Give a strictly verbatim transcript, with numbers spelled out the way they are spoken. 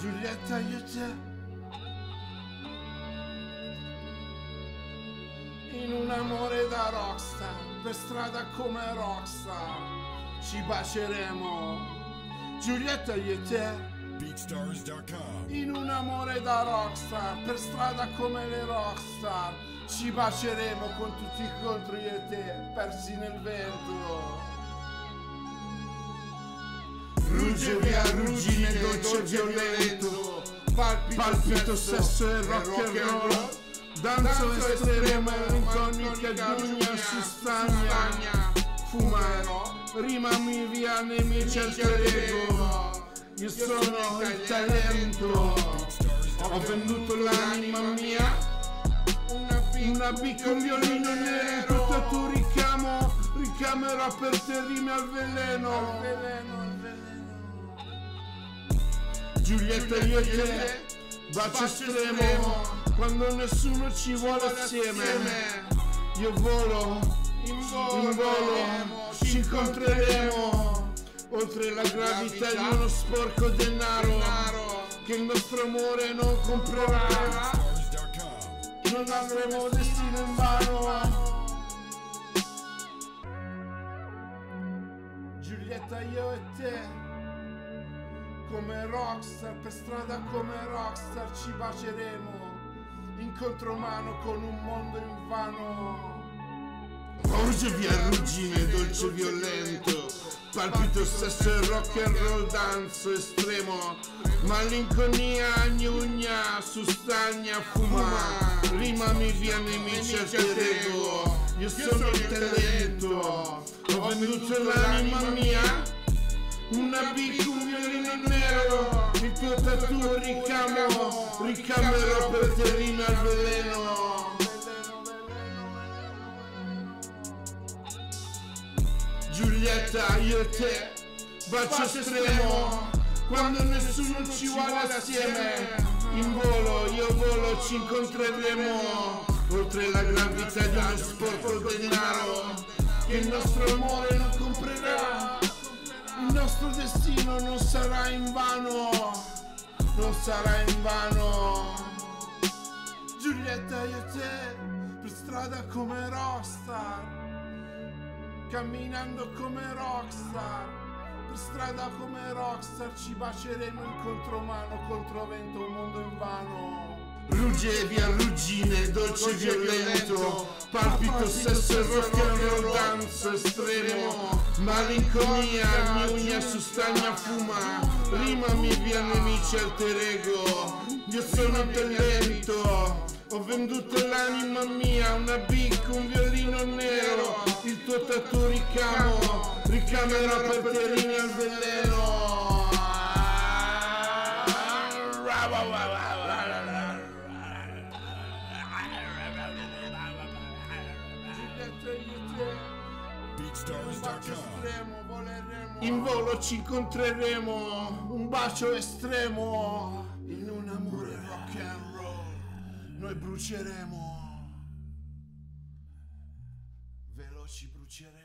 Giulietta, io e te, in un amore da rockstar, per strada come rockstar, ci baceremo. Giulietta, io e te, Beatstars punto com. in un amore da rockstar, per strada come le rockstar, ci baceremo con tutti contro io e te, persi nel vento. Rugge via ruggine, dolce violento, palpito, palpito sesso e rock and roll, danzo estremo, malinconica giugna su stagna, fumero, rimami via nemici al ego, io sono il talento, ho venduto l'anima mia, una bicca, un violino nero, tutto tu ricamo, ricamerò per te rime al veleno, veleno. Giulietta, io e te, bacio estremo, quando nessuno ci vuole assieme. Io volo, in volo, ci incontreremo, oltre la gravità di uno sporco denaro, che il nostro amore non comprerà. Non avremo destino in vano. Giulietta, io e te, come rockstar, per strada come rockstar, ci baceremo, in contromano con un mondo invano. Orge via ruggine, dolce violento, palpito sesso e rock and roll, danzo estremo, malinconia, gnugna, su stagna, fuma, rimami via nemici al ego, io sono il talento, ho venduto l'anima mia, una bicca, un violino nero, il tuo tattoo ricamo, ricamerò per te rime al veleno. Giulietta, io e te, bacio estremo, quando nessuno ci vuole assieme. In volo, io volo, ci incontreremo, oltre la gravità di uno sporco denaro, che il nostro amore non comprerà. Il nostro destino non sarà in vano, non sarà in vano. Giulietta, io e te, per strada come rockstar, camminando come rockstar, per strada come rockstar, ci baceremo in contromano, controvento, un mondo in vano. Rugge via ruggine, dolce violento, palpito sesso e rock and roll, danzo estremo, malinconia, gnugna su stagna, fuma, rimami via nemici alter ego, io sono il talento, ho venduto l'anima mia, una bicca, un violino nero, il tuo tattoo ricamo, ricamerò per te rime al veleno. Beatstars punto com. In volo ci incontreremo, un bacio estremo, in un amore rock and roll, noi bruceremo, veloci bruceremo.